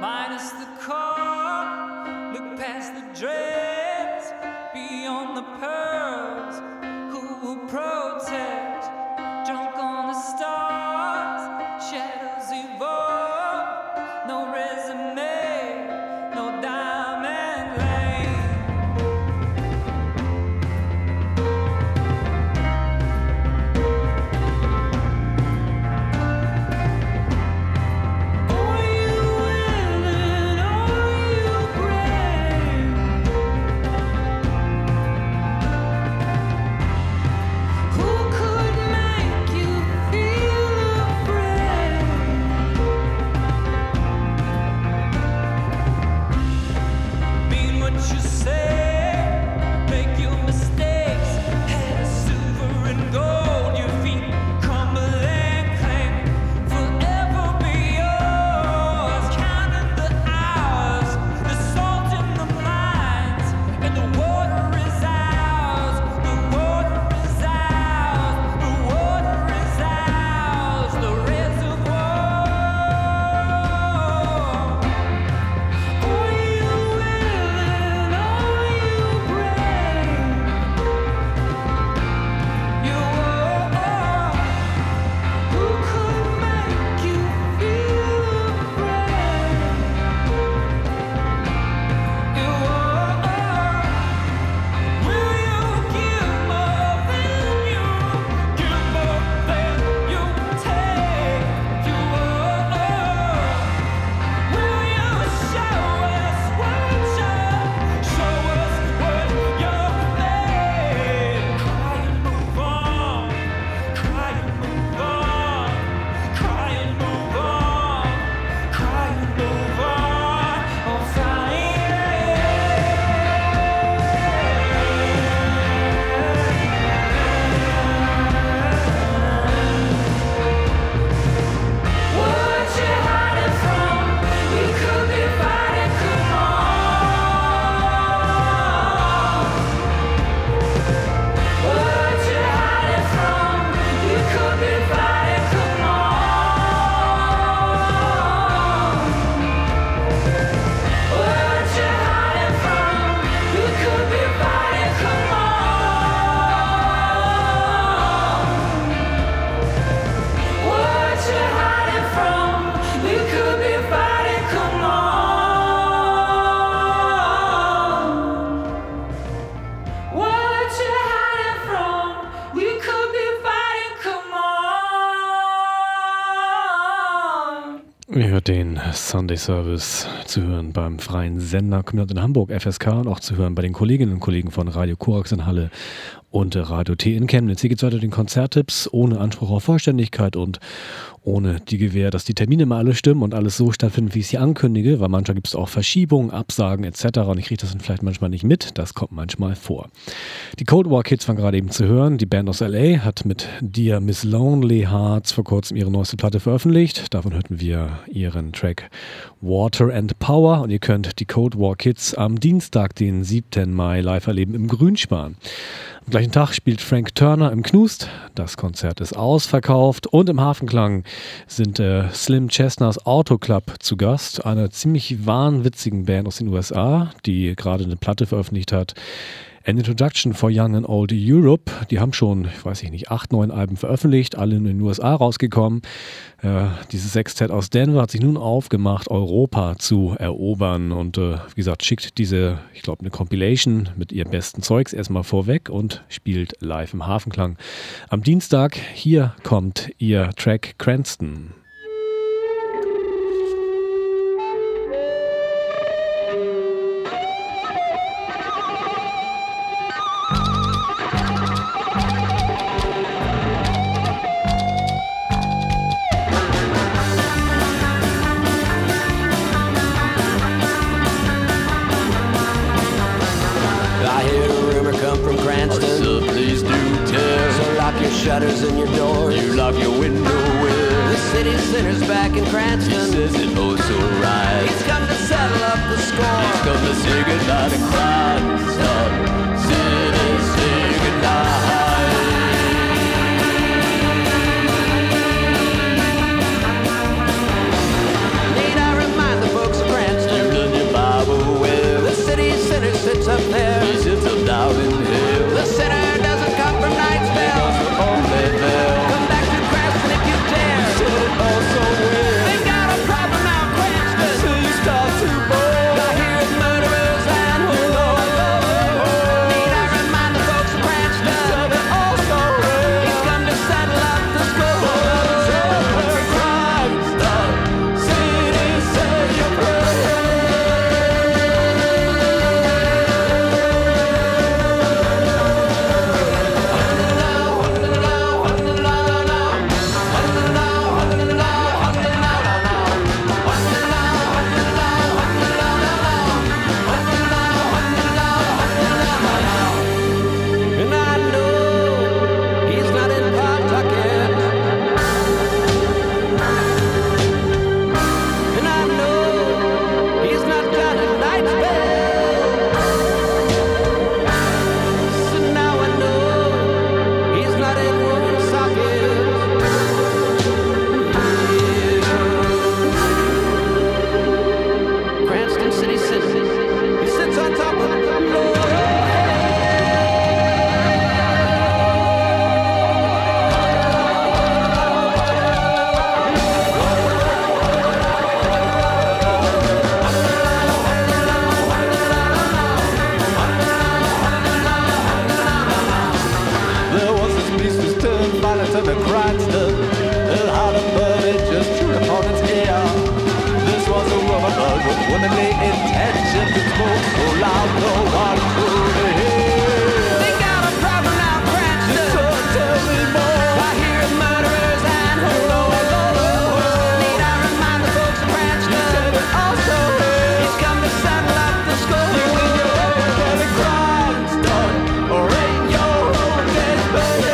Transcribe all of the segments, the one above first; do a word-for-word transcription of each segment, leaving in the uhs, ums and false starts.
minus the car. Look past the dreads, beyond the pearls. Who will protect? Drunk on the stars, shadows evolve. No resume, no diamond lane. Are you willing? Are you brave? Who could make you feel afraid? Mean what you say, make your mistakes. Head of silver and gold, your feet crumble and claim forever be yours. Counting the hours, the salt in the mines, and the water is ours. The water is ours. The water is ours. The reservoir. Are you willing? Are you brave? You are. Who could make you feel afraid? You are. Will you give more than you give more than you take? You are. Will you show us what you're, show us what you're made? Cry and move on, cry and move on, cry and move on, cry and move on. Oh, flying. What you hiding from? We could be fighting. Come on. What you hiding from? We could be fighting. Come on. What you hiding from? We could be fighting. Come on. What you hiding from? We could be fighting. Come on. What you hiding from? We could be fighting. Come on. Ihr hört den Sunday Service zu hören beim freien Sender Kommunal in Hamburg, F S K, und auch zu hören bei den Kolleginnen und Kollegen von Radio Korax in Halle und Radio T in Chemnitz. Hier geht es weiter mit den Konzerttipps ohne Anspruch auf Vollständigkeit und ohne die Gewähr, dass die Termine mal alle stimmen und alles so stattfindet, wie ich sie ankündige, weil manchmal gibt es auch Verschiebungen, Absagen et cetera. Und ich kriege das dann vielleicht manchmal nicht mit. Das kommt manchmal vor. Die Cold War Kids waren gerade eben zu hören. Die Band aus L A hat mit Dear Miss Lonely Hearts vor kurzem ihre neueste Platte veröffentlicht. Davon hörten wir ihren Track Water and Power. Und ihr könnt die Cold War Kids am Dienstag, den siebten Mai, live erleben im Grünspan. Am gleichen Tag spielt Frank Turner im Knust. Das Konzert ist ausverkauft. Und im Hafenklang sind äh, Slim Chestners Auto Club zu Gast, einer ziemlich wahnwitzigen Band aus den U S A, die gerade eine Platte veröffentlicht hat. An Introduction for Young and Old Europe. Die haben schon, ich weiß nicht, acht, neun Alben veröffentlicht, alle in den U S A rausgekommen. Äh, dieses Sextett aus Denver hat sich nun aufgemacht, Europa zu erobern und äh, wie gesagt, schickt diese, ich glaube, eine Compilation mit ihrem besten Zeugs erstmal vorweg und spielt live im Hafenklang. Am Dienstag, hier kommt ihr Track Cranston. Shutters in your doors. You lock your window well. The city center's back in Cranston. He says it oh so right. He's come to settle up the score. He's come to say goodbye to Cranston. City, say goodbye. Need I remind the folks of Cranston? sits up there. He sits up down in hell. The sinner doesn't come from Knightsville. Only Bell. Come back to Cranston if you dare. You said it all so well. They got a problem now, Cranston. So you start to boil. I hear of murderers and who know I love her. Need I remind the folks of Cranston? You said it all so well. He's come to settle up the score. Cranston, city, say your prayer. And I know he's not in Pawtucket. And I know he's not down in Knightsville. So now I know he's not in Woonsocket. Cranston City sits, he sits on top of the floor. There was this beast who turned violent and a Cranston. It had a bird, it just chewed upon its ear. This was a woman bird with womanly intentions. It spoke so loud no one could hear. They got a problem now, Cranston. So tell me more. I hear of murderers and who know I love her. Need I remind the folks of Cranston? You said it also here. He's come to settle up the score. You in your own Kelly Cranston, or in your own dead baby.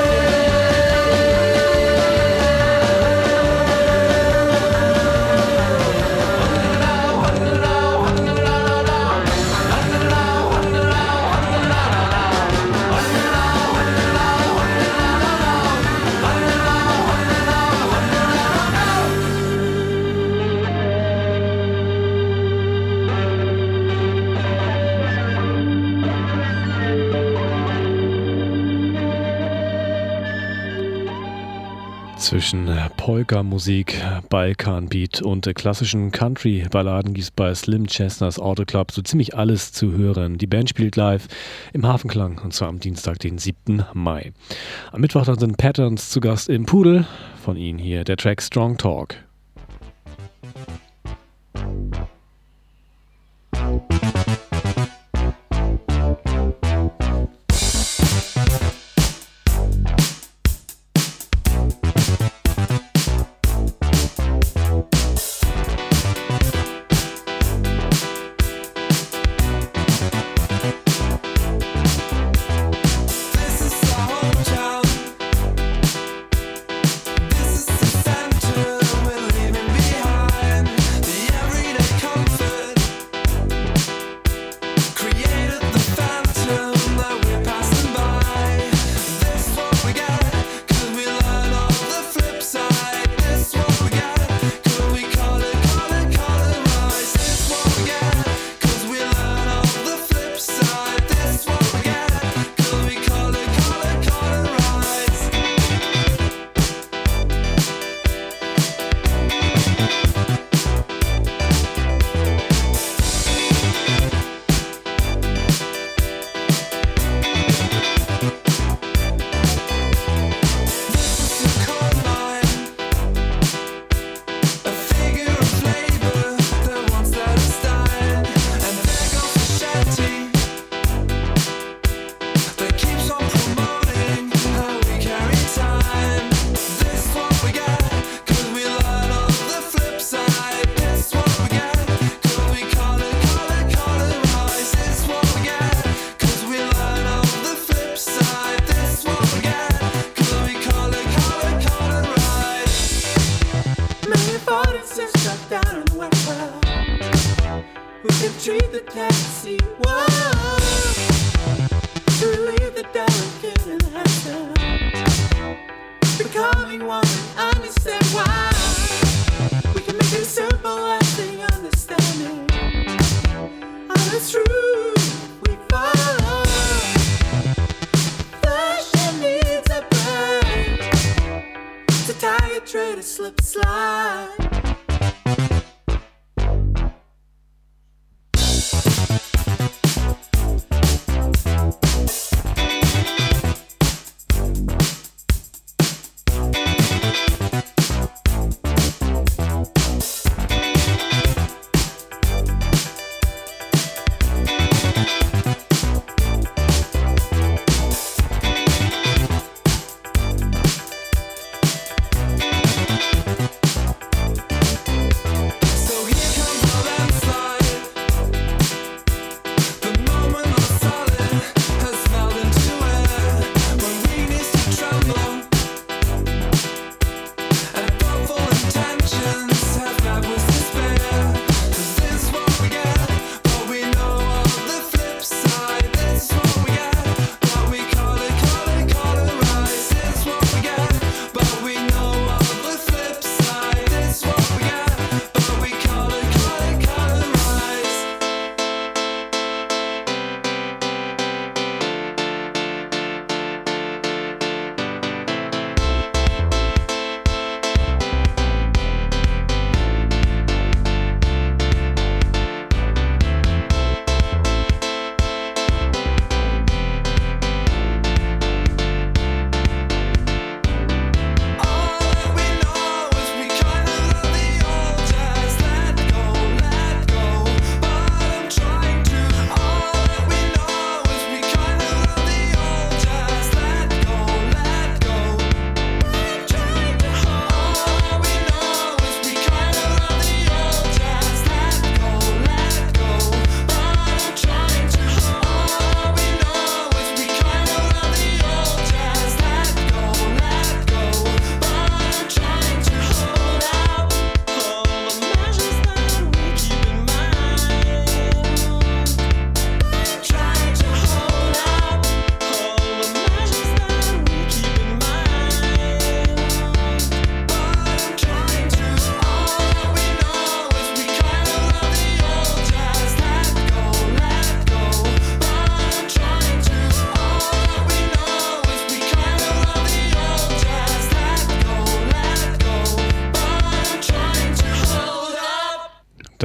Zwischen äh, Polka-Musik, Balkan-Beat und äh, klassischen Country-Balladen gibt es bei Slim Chestners Auto Club so ziemlich alles zu hören. Die Band spielt live im Hafenklang und zwar am Dienstag, den siebten Mai. Am Mittwoch dann sind Patterns zu Gast im Pudel. Von ihnen hier der Track Strong Talk. This is our town. This is the center.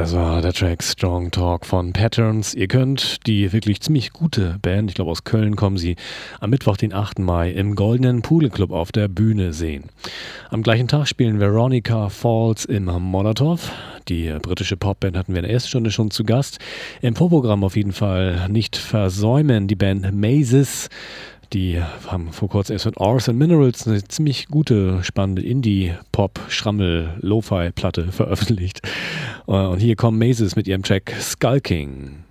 Das war der Track Strong Talk von Patterns. Ihr könnt die wirklich ziemlich gute Band, ich glaube aus Köln kommen sie, am Mittwoch, den achten Mai im Goldenen Pudel Club auf der Bühne sehen. Am gleichen Tag spielen Veronica Falls im Molotov. Die britische Popband hatten wir in der ersten Stunde schon zu Gast. Im Vorprogramm auf jeden Fall nicht versäumen die Band Mazes. Die haben vor kurzem erst mit Ores and Minerals eine ziemlich gute, spannende Indie-Pop-Schrammel-Lo-Fi-Platte veröffentlicht. Und hier kommen Mazes mit ihrem Track Skulking.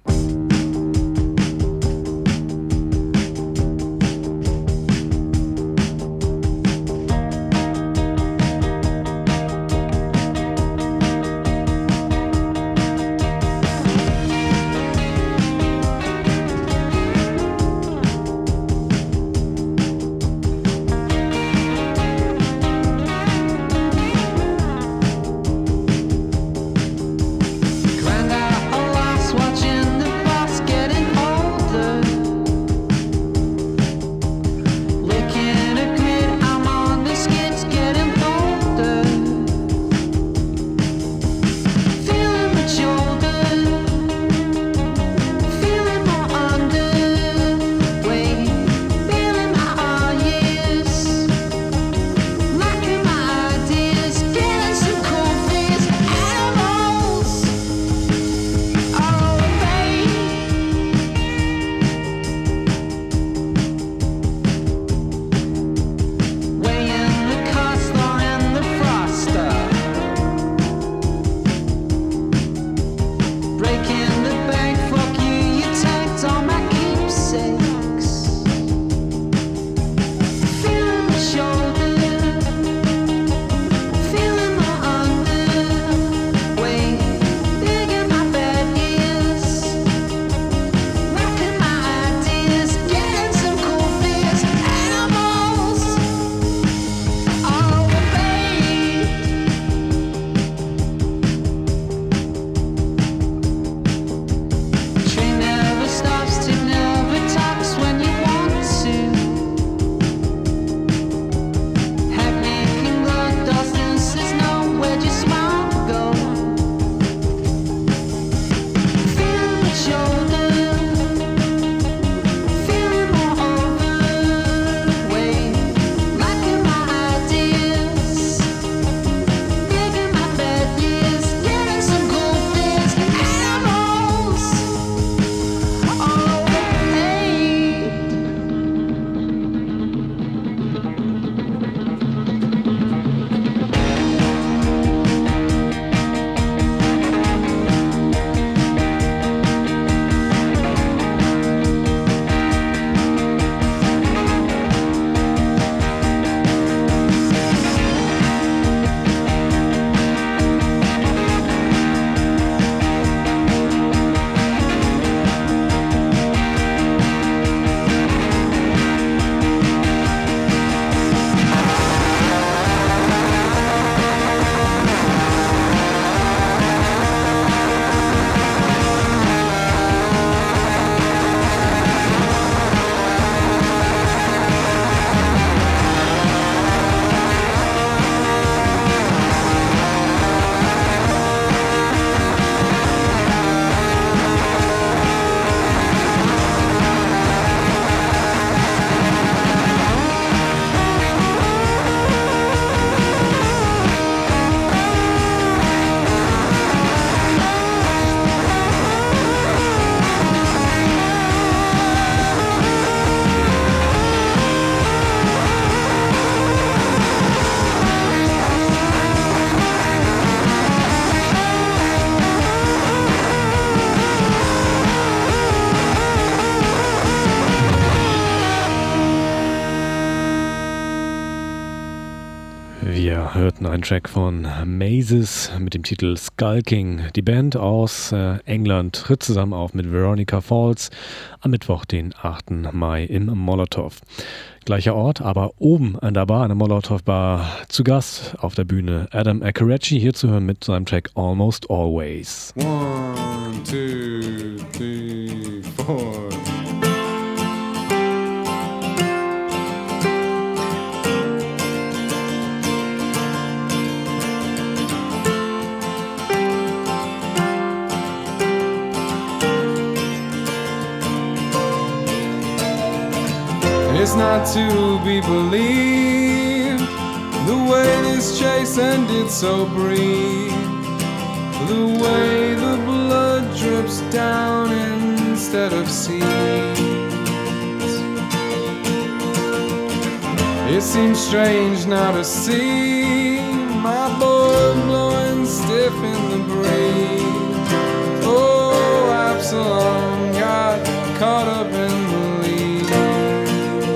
hörten einen Track von Mazes mit dem Titel Skulking. Die Band aus äh, England tritt zusammen auf mit Veronica Falls am Mittwoch, den achten Mai im Molotov. Gleicher Ort, aber oben an der Bar, an der Molotov Bar, zu Gast auf der Bühne Adam Akerachey, hier zu hören mit seinem Track Almost Always. One, two, three, four. It's not to be believed, the way this chase ended so brief, the way the blood drips down instead of seeds. It seems strange now to see my boy blowing stiff in the breeze. Oh, Absalom got caught up in the leaves.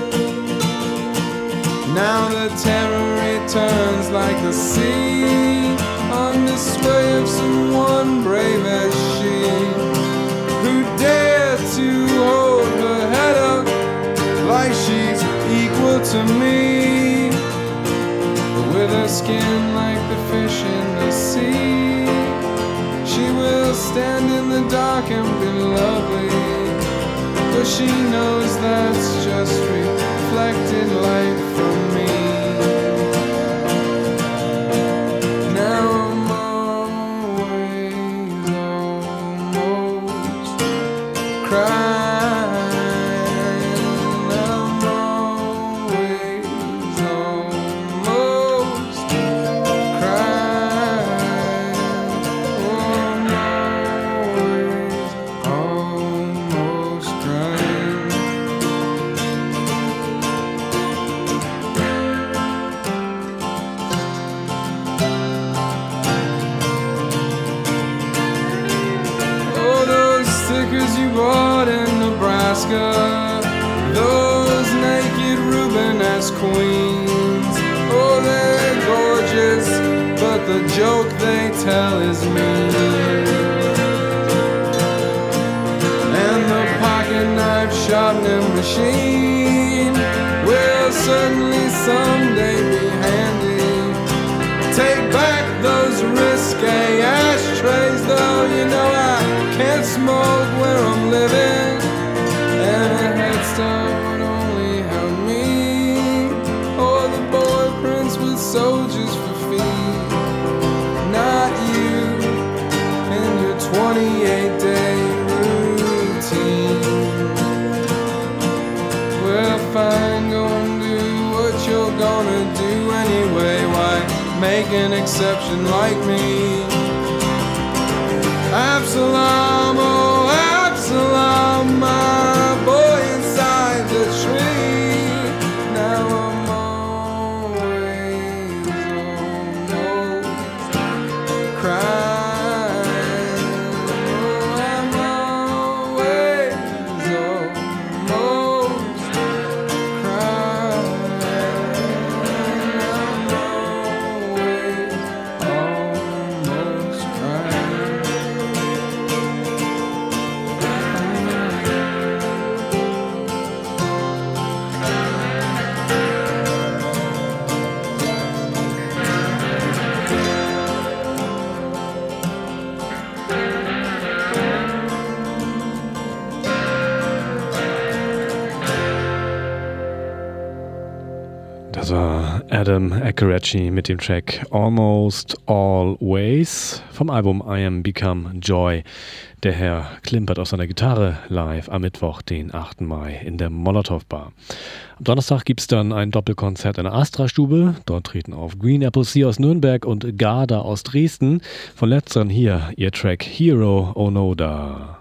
Now the terror returns like the sea, on the sway of someone brave as she, who dared to hold her head up like she's equal to me, with her skin like the fish in the sea. She will stand in the dark and be lovely, but she knows that's just reflected light from me. Now I'm always almost crying. I'm always almost crying. Oh, I'm always almost crying. Oh, those stickers you bought in Nebraska, those naked Rubenesque queens. Oh, they're gorgeous, but the joke they tell is mean. And the pocket knife sharpening machine will certainly someday be handy. Take back those risque ashtrays, though you know I can't smoke where I'm living, and a head start would only help me. Or the boy prince with soldiers for feet, not you and your twenty-eight day routine. Well, fine, go and do what you're gonna do anyway. Why make an exception like me? Absalom, oh Absalom, my boy inside the tree. Now I'm always almost crying. Oh, I'm always almost crying. I'm always almost crying. Das war Adam Akeracci mit dem Track Almost Always vom Album I Am Become Joy. Der Herr klimpert auf seiner Gitarre live am Mittwoch, den achten Mai in der Molotow Bar. Am Donnerstag gibt es dann ein Doppelkonzert in der Astra-Stube. Dort treten auf Green Apple Sea aus Nürnberg und Garda aus Dresden. Von letzteren hier ihr Track Hero Onoda.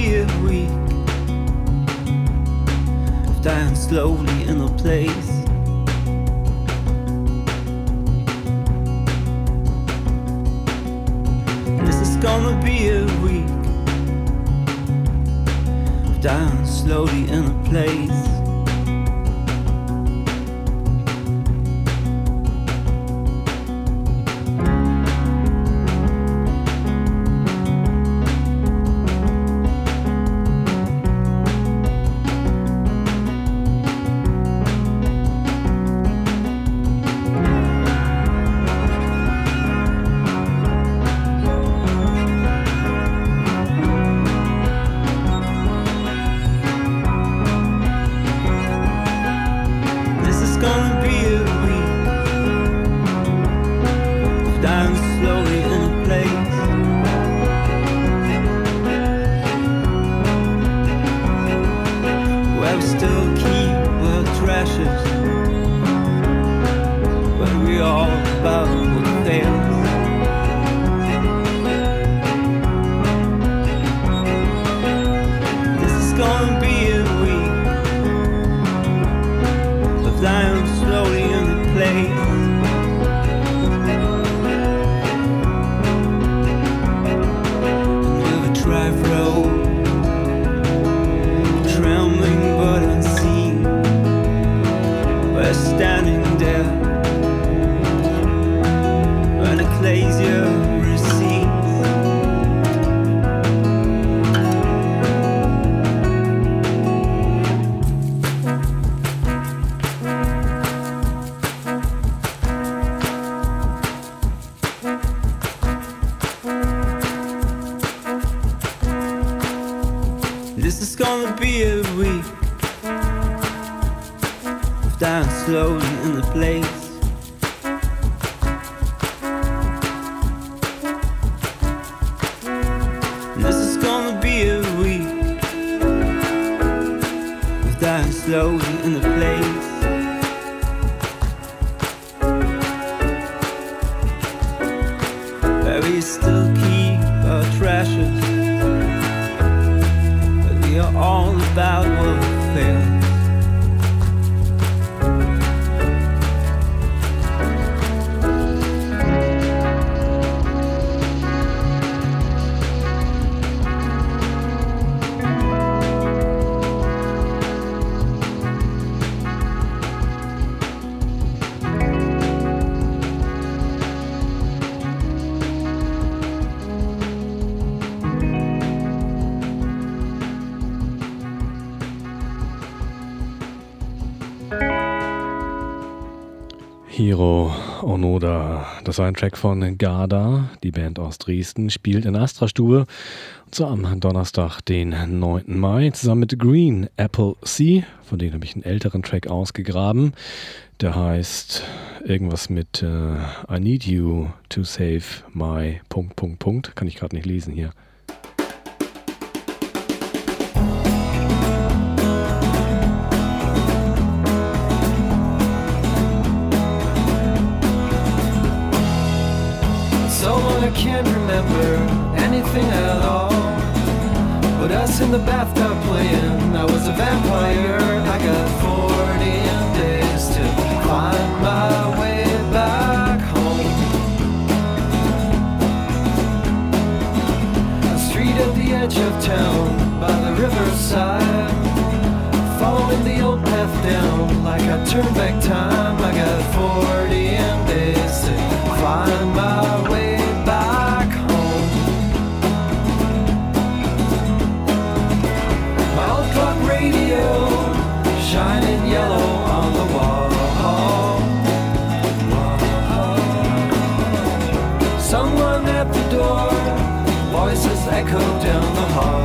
be a week of dying slowly in a place. This is gonna be a week of dying slowly in a place. Hiro Onoda, das war ein Track von Garda, die Band aus Dresden, spielt in Astra-Stube, und zwar am Donnerstag, den neunten Mai, zusammen mit Green Apple Sea, von denen habe ich einen älteren Track ausgegraben, der heißt irgendwas mit uh, I need you to save my... Punkt, Punkt, Punkt, kann ich gerade nicht lesen hier. I can't remember anything at all. Put us in the bathtub playing I was a vampire. I got fourteen days to find my way back home. A street at the edge of town by the riverside, following the old path down like I turned back time. I got fourteen days to find my way back home. My old clock radio shining yellow on the wall. Someone at the door, voices echo down the hall.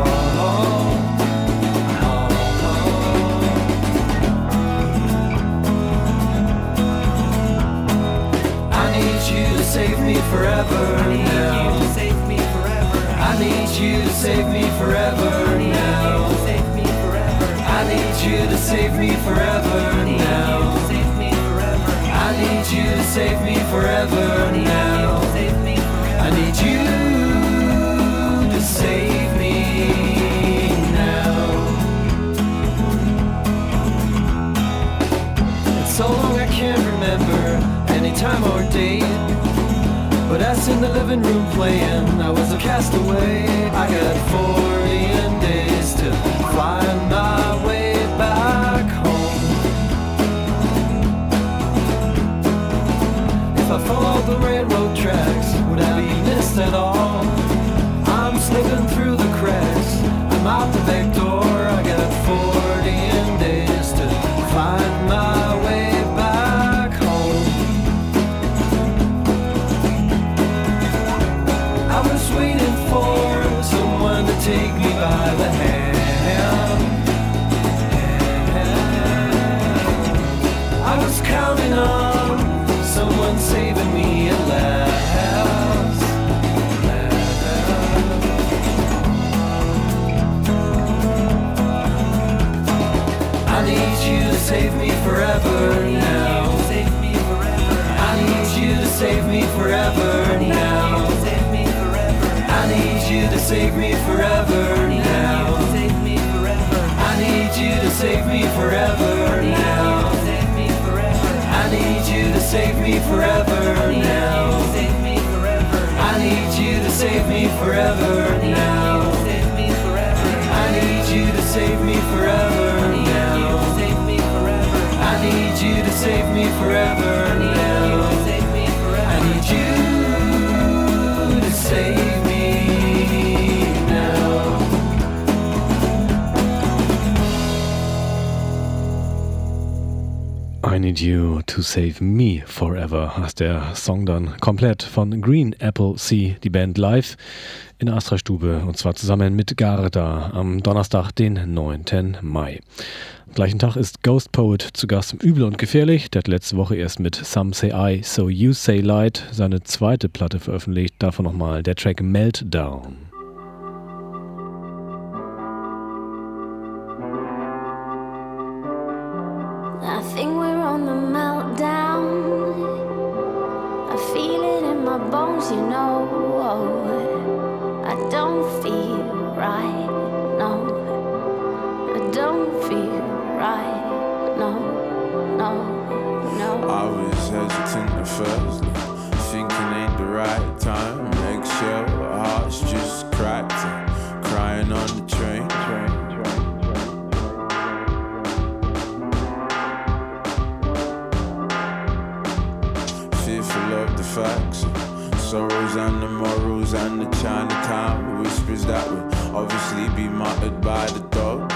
Save me forever I need now. You to save me forever. I need you to save me forever I need now. You to save me forever. I need you to save me forever now. I need you to save me forever now. I need you to save me. the living room playing. I was a castaway. I got forty days to find my way back home. If I followed the railroad tracks, would I be missed at all? I'm slipping through the cracks. I'm out the back door. I got forty days to find my way back home. I was waiting for someone to take me by the hand. I was counting on someone saving me at last. I need you to save me forever now. I need you to save me forever now. I need you to save me forever now. I need you to save me forever now. I need you to save me forever now. I need you to save me forever now. I need you to save me forever now. I need you to save me forever now. I need you to save me now. I Need You to Save Me Forever heißt der Song dann komplett von Green Apple Sea, die Band live in der Astra-Stube und zwar zusammen mit Garda am Donnerstag, den neunten Mai. Am gleichen Tag ist Ghost Poet zu Gast im Übel und Gefährlich. Der hat letzte Woche erst mit Some Say I, So You Say Light seine zweite Platte veröffentlicht. Davon nochmal der Track Meltdown. I think we're on the meltdown. I feel it in my bones, you know. I don't feel right, no. I don't feel right, no, no, no. I was hesitant at first, thinking ain't the right time. Eggshell, hearts just cracked, and crying on the train. train, train, train. Fearful of the facts, sorrows and the morals and the Chinatown whispers that would obviously be muttered by the dogs.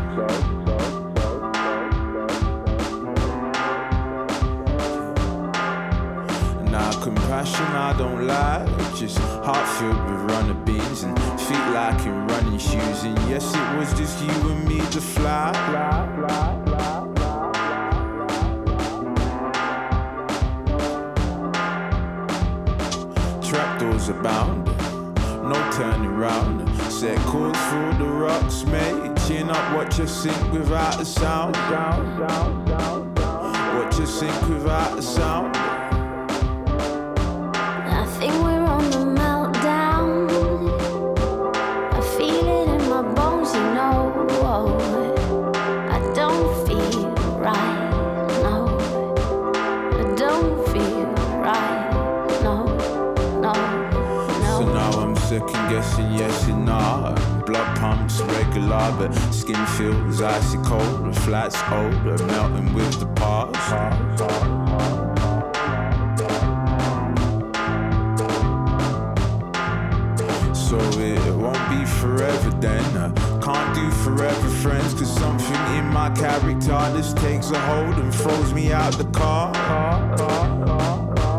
Now compassion I don't like, just heart filled with runner beans and feet like in running shoes. And yes, it was just you and me to fly. fly, fly, fly. Trapdoors abound, no turning round. Set course for the rocks, mate. Chin up, watch us sink without a sound. Down, down, down, down. Watch us sink without a sound. I think we're on the meltdown. I feel it in my bones, you know. I don't feel right, no. I don't feel right, no. No, no. So now I'm second guessing yes and nah. Blood pumps regular, but skin feels icy cold. The flat's older, melting with the past. So it won't be forever then. I can't do forever friends, cause something in my character just takes a hold and throws me out the car. car, car, car.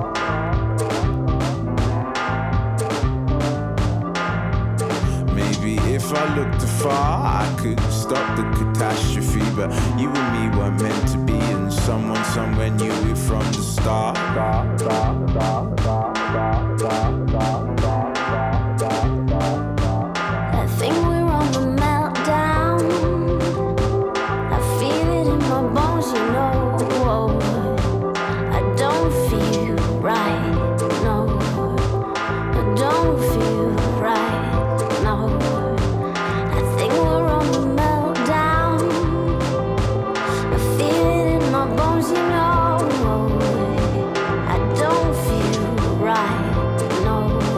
If I looked afar, I could stop the catastrophe. But you and me were meant to be, and someone somewhere knew it from the start. I think we're on the meltdown. I feel it in my bones, you know. I don't feel right, no. I don't feel right, no. I think we're on the meltdown. I feel it in my bones, you know. I don't feel right, no.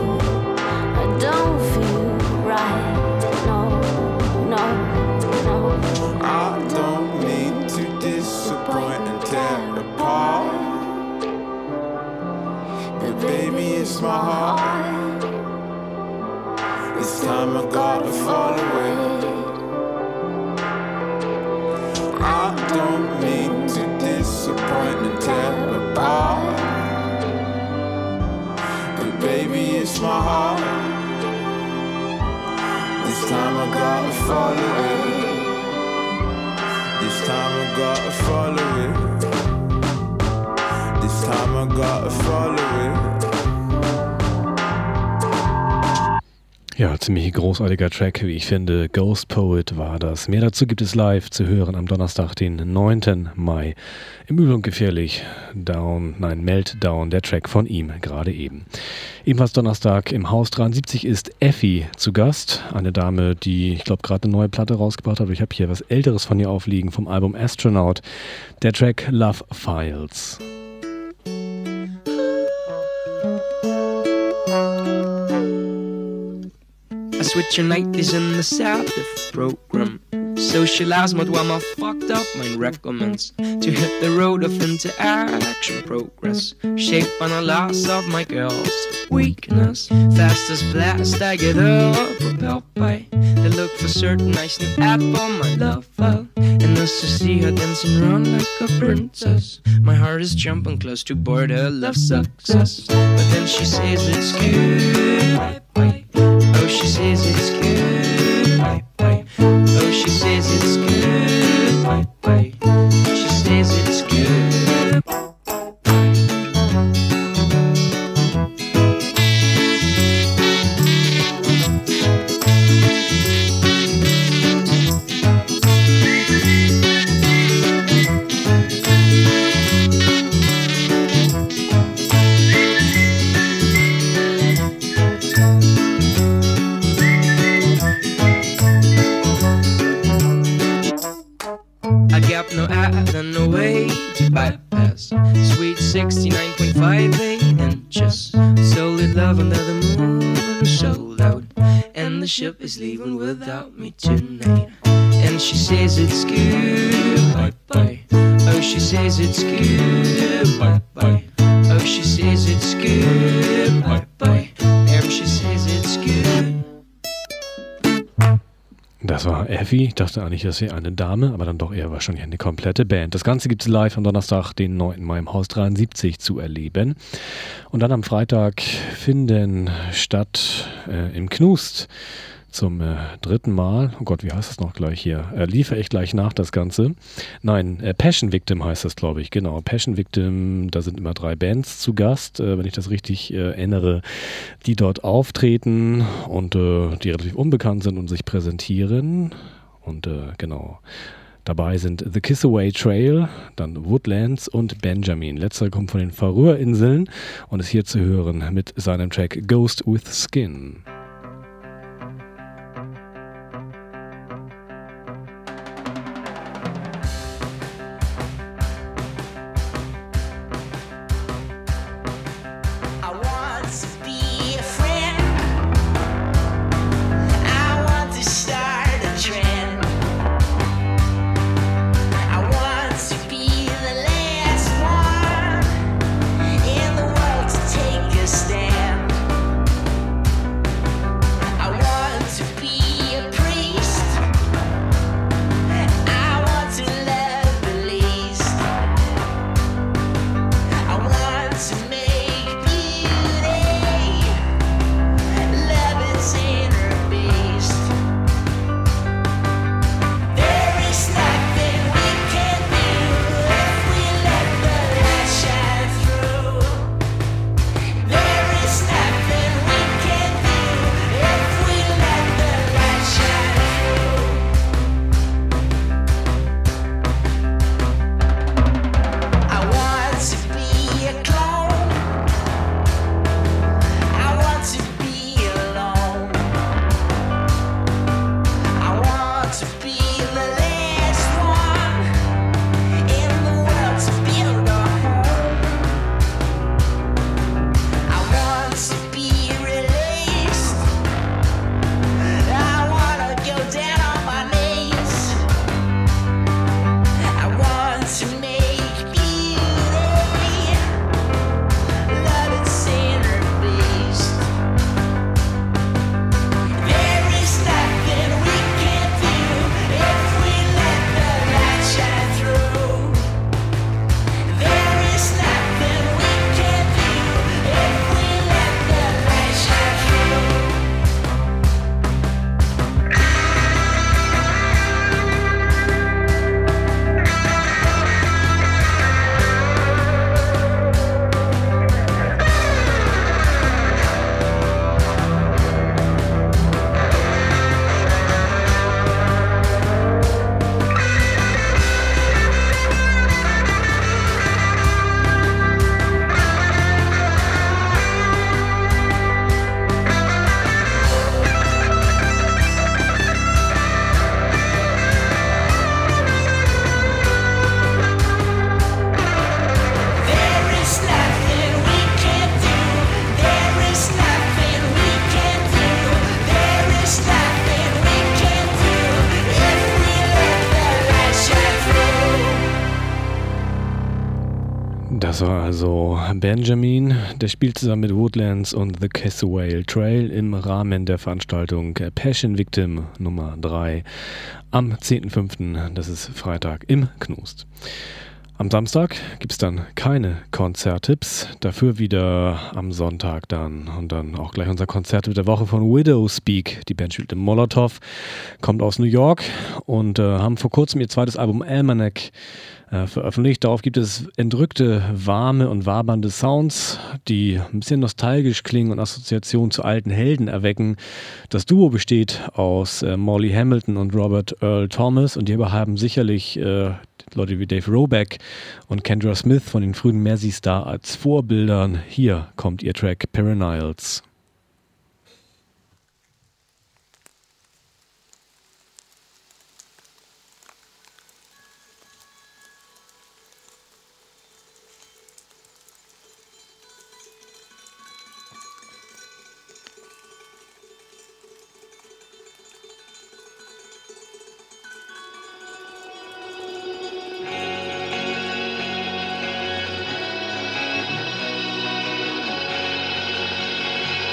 I don't mean to disappoint and tear apart, but baby, it's my heart. This time I gotta follow it. This time I gotta follow it. This time I gotta follow it. Ja, ziemlich großartiger Track, wie ich finde. Ghost Poet war das. Mehr dazu gibt es live zu hören am Donnerstag, den neunten Mai. Im Übel und Gefährlich, Down, nein, Meltdown, der Track von ihm, gerade eben. Ebenfalls Donnerstag im Haus dreiundsiebzig ist Effi zu Gast. Eine Dame, die, ich glaube, gerade eine neue Platte rausgebracht hat. Ich habe hier was Älteres von ihr aufliegen, vom Album Astronaut. Der Track Love Files. I switch your nighties in the Sabbath program. Socialize mode while my fucked up mind recommends to hit the road of into action progress. Shaped by the loss of my girl's weakness. Fast as blast, I get up, propelled by the look for certain nice new app on my love file. And as I see her dancing around like a princess, my heart is jumping close to border love success. But then she says it's good. Bye, bye. Oh, she says it's good. Bye, bye. Oh, she says it's good. Bye, bye. She says it's good. No other, no way to bypass. Sweet sixty-nine point five eight inches. Solid love under the moon, sold out. And the ship is leaving without me tonight. And she says it's good, bye bye. Oh, she says it's good, bye bye. Oh, she says it's good, bye bye. And she says it's good. Das war Effi. Ich dachte eigentlich, dass sie eine Dame, aber dann doch eher wahrscheinlich eine komplette Band. Das Ganze gibt es live am Donnerstag, den neunten Mai im Haus dreiundsiebzig zu erleben. Und dann am Freitag finden statt äh, im Knust zum äh, dritten Mal, oh Gott, wie heißt das noch gleich hier? Äh, liefere ich gleich nach das Ganze. Nein, äh, Passion Victim heißt das, glaube ich, genau. Passion Victim, da sind immer drei Bands zu Gast, äh, wenn ich das richtig äh, erinnere, die dort auftreten und äh, die relativ unbekannt sind und sich präsentieren. Und äh, genau, dabei sind The Kiss Away Trail, dann Woodlands und Benjamin. Letzter kommt von den Färöerinseln und ist hier zu hören mit seinem Track Ghost with Skin. Stand. Das war also Benjamin, der spielt zusammen mit Woodlands und The Caswell Trail im Rahmen der Veranstaltung Passion Victim Nummer drei am zehnten fünften, das ist Freitag, im Knust. Am Samstag gibt es dann keine Konzerttipps, dafür wieder am Sonntag dann und dann auch gleich unser Konzert der Woche von Widowspeak. Die Band spielt im Molotov, kommt aus New York und äh, haben vor kurzem ihr zweites Album Almanac äh, veröffentlicht. Darauf gibt es entrückte, warme und wabernde Sounds, die ein bisschen nostalgisch klingen und Assoziationen zu alten Helden erwecken. Das Duo besteht aus äh, Molly Hamilton und Robert Earl Thomas und die haben sicherlich äh, Leute wie Dave Roback und Kendra Smith von den frühen Mercy Star als Vorbildern. Hier kommt ihr Track Perennials. Perennials.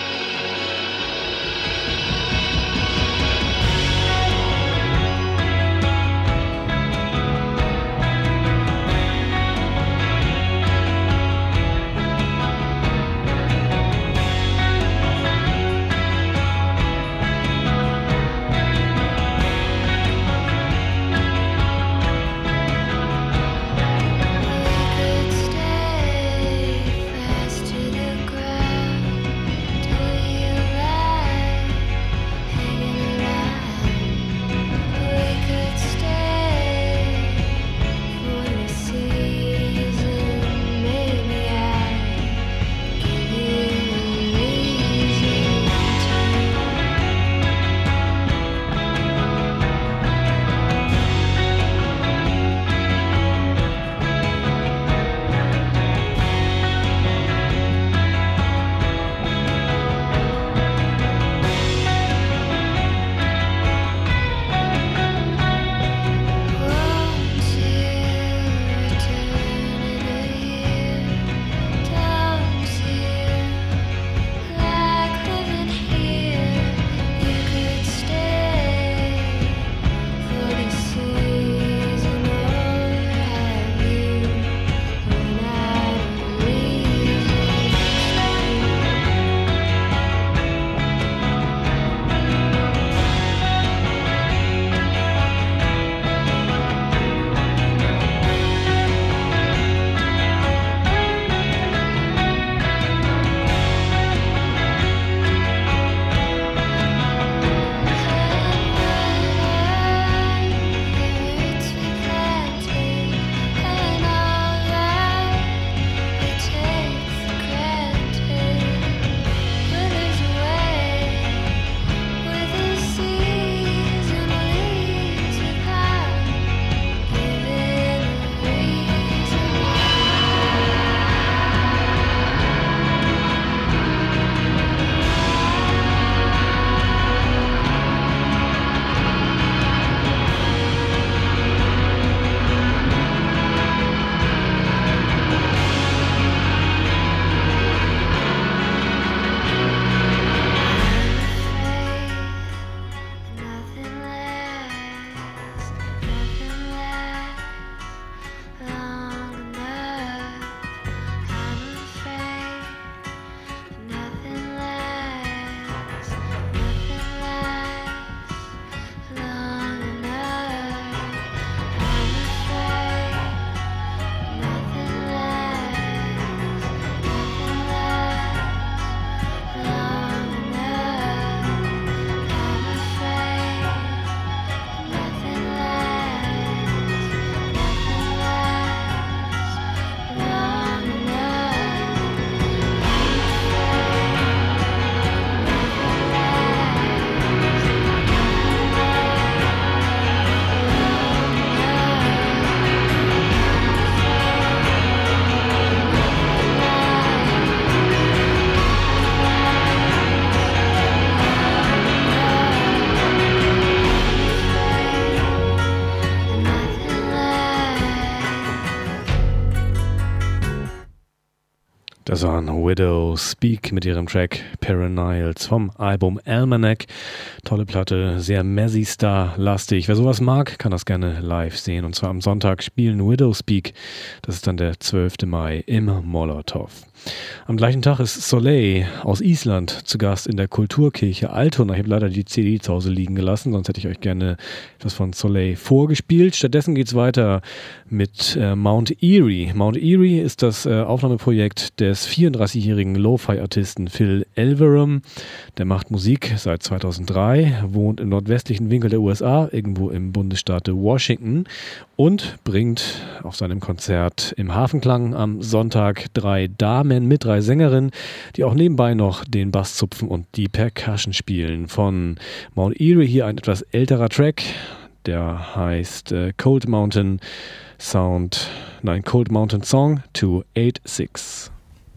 Das waren Widow Speak mit ihrem Track Perennials vom Album Almanac. Tolle Platte, sehr Mazzy-Star-lastig. Wer sowas mag, kann das gerne live sehen. Und zwar am Sonntag spielen Widow Speak. Das ist dann der zwölfte Mai im Molotov. Am gleichen Tag ist Soleil aus Island zu Gast in der Kulturkirche Altona. Ich habe leider die C D zu Hause liegen gelassen, sonst hätte ich euch gerne etwas von Soleil vorgespielt. Stattdessen geht es weiter mit äh, Mount Erie. Mount Erie ist das äh, Aufnahmeprojekt des vierunddreißigjährigen Lo-Fi-Artisten Phil Elverum. Der macht Musik seit zweitausenddrei, wohnt im nordwestlichen Winkel der U S A, irgendwo im Bundesstaat Washington, und bringt auf seinem Konzert im Hafenklang am Sonntag drei Damen mit, drei Sängerinnen, die auch nebenbei noch den Bass zupfen und die Percussion spielen. Von Mount Erie hier ein etwas älterer Track, der heißt äh, Cold Mountain Sound, nein, Cold Mountain Song two eighty-six.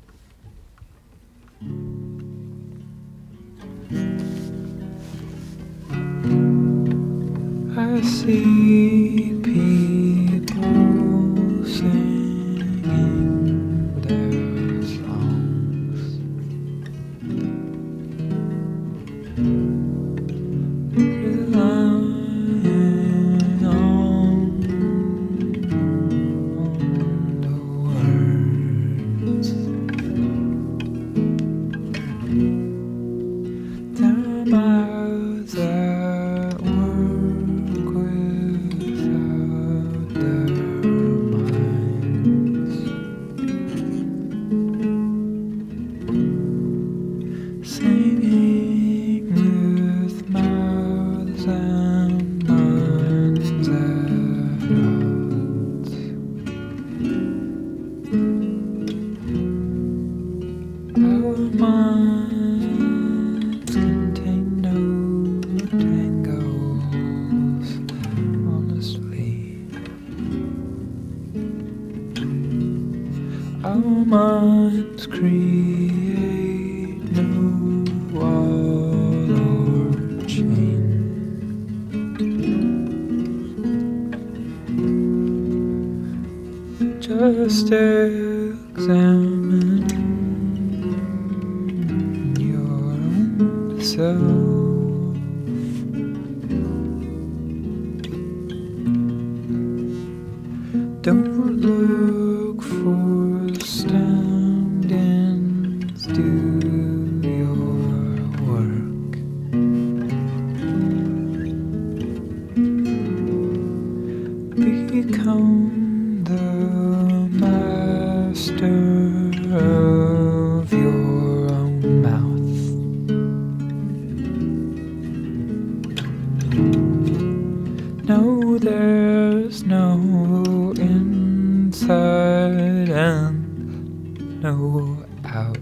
I see people singing their songs, relying on the words. Their mouths at work without their minds, singing with mouths and minds at odds. Our minds contain no tangles, honestly. Our minds create no wall or chain. Just examine your own self. Don't look for stand-ins, do your work. Become the master of your own mouth. No, there's no inside and no out.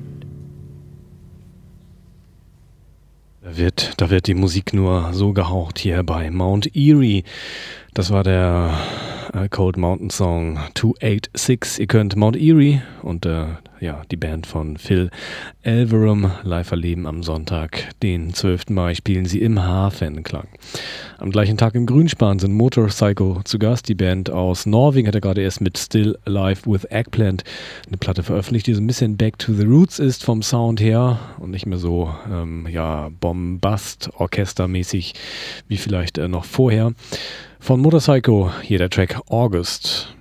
Da wird, da wird die Musik nur so gehaucht hier bei Mount Erie. Das war der äh, Cold Mountain Song two eighty-six. Ihr könnt Mount Erie und äh, ja, die Band von Phil Elverum live erleben am Sonntag, den zwölften Mai, spielen sie im Hafenklang. Am gleichen Tag im Grünspan sind Motorpsycho zu Gast. Die Band aus Norwegen hat ja gerade erst mit Still Alive with Eggplant eine Platte veröffentlicht, die so ein bisschen Back to the Roots ist vom Sound her und nicht mehr so ähm, ja, Bombast-Orchestermäßig wie vielleicht äh, noch vorher. Von Motorpsycho hier der Track August.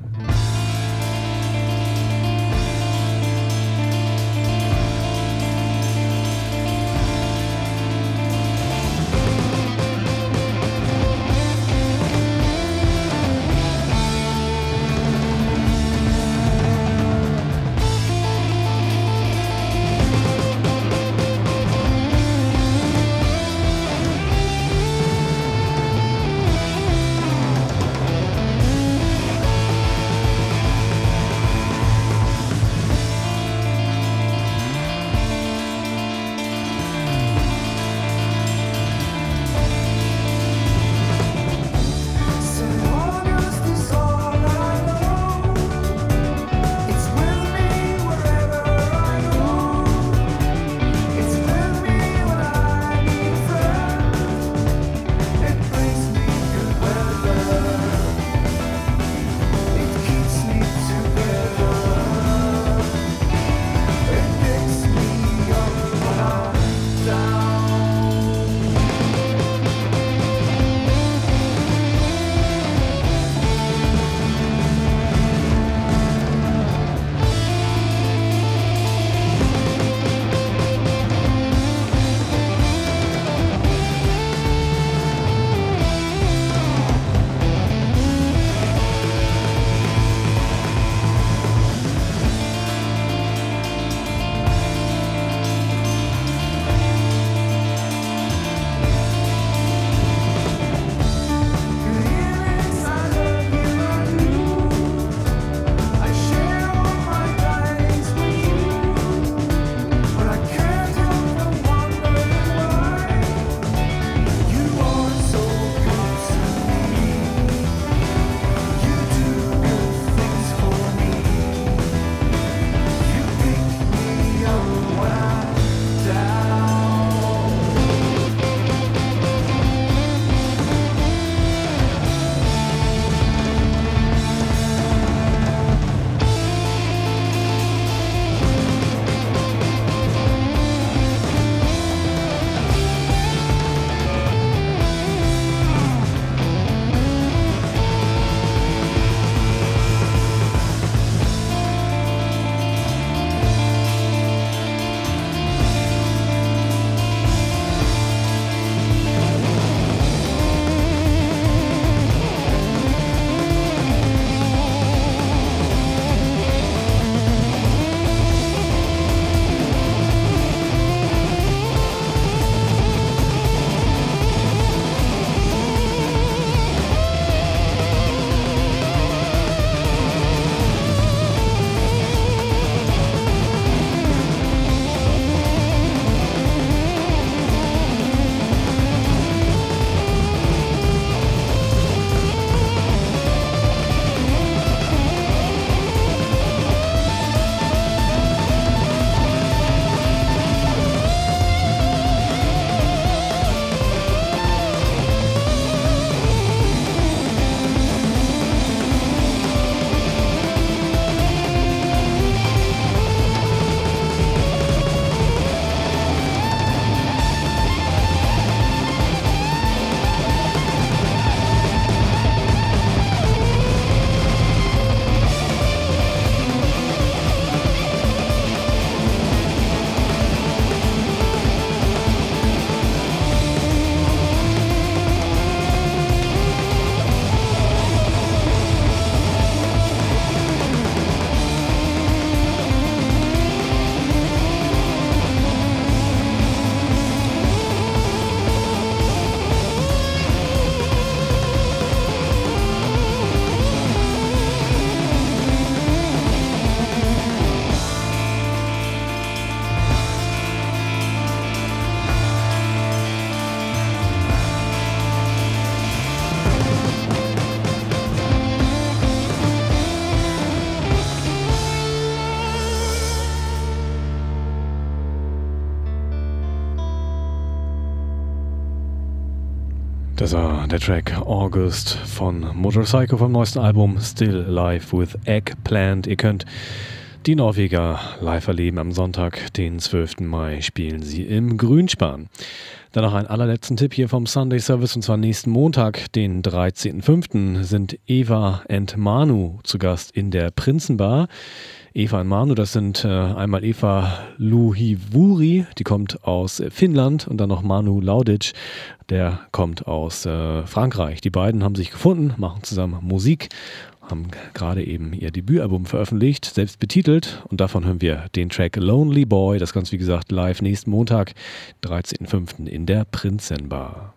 Das war der Track August von Motorcycle vom neuesten Album Still Live with Eggplant. Ihr könnt die Norweger live erleben. Am Sonntag, den zwölften Mai, spielen sie im Grünspan. Dann noch einen allerletzten Tipp hier vom Sunday Service, und zwar nächsten Montag, den dreizehnten fünften sind Eva und Manu zu Gast in der Prinzenbar. Eva und Manu, das sind äh, einmal Eva Luhivuri, die kommt aus äh, Finnland, und dann noch Manu Laudic, der kommt aus äh, Frankreich. Die beiden haben sich gefunden, machen zusammen Musik, haben gerade eben ihr Debütalbum veröffentlicht, selbst betitelt, und davon hören wir den Track Lonely Boy. Das Ganze, wie gesagt, live nächsten Montag, dreizehnten fünften in der Prinzenbar.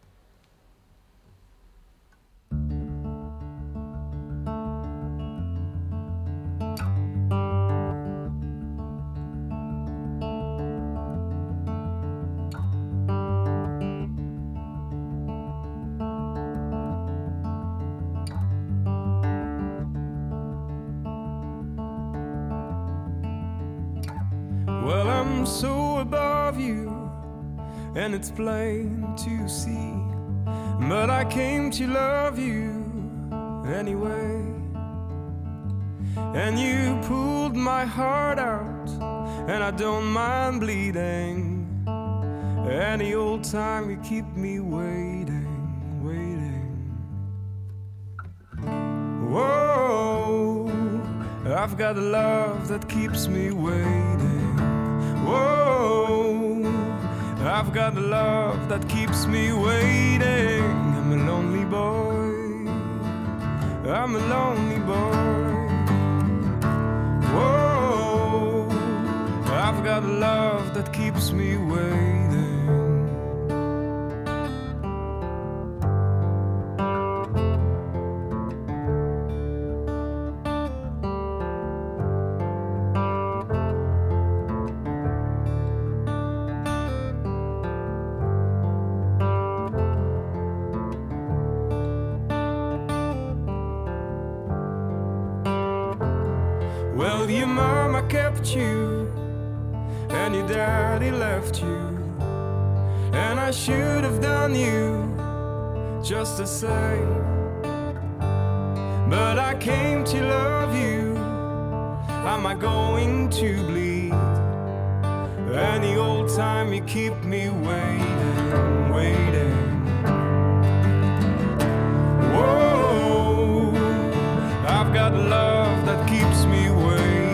Well, I'm so above you, and it's plain to see, but I came to love you anyway. And you pulled my heart out, and I don't mind bleeding. Any old time you keep me waiting, waiting. Whoa, I've got a love that keeps me waiting. Whoa, I've got a love that keeps me waiting. I'm a lonely boy, I'm a lonely boy. Whoa, I've got a love that keeps me waiting. Well, your mama kept you, and your daddy left you, and I should have done you just the same. But I came to love you, am I going to bleed? Any old time you keep me waiting, waiting. Whoa, I've got love that keeps me waiting.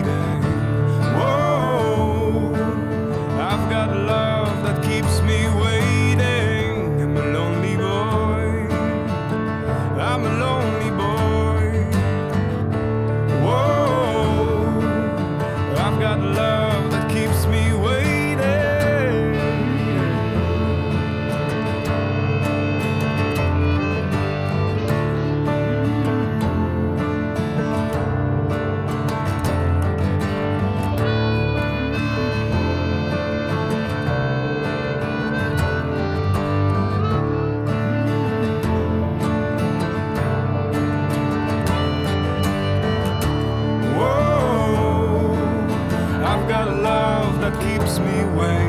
Whoa, I've got love that keeps me waiting. I'm a lonely boy, I'm a lonely boy. Whoa, I've got love that keeps me waiting. Keeps me waiting.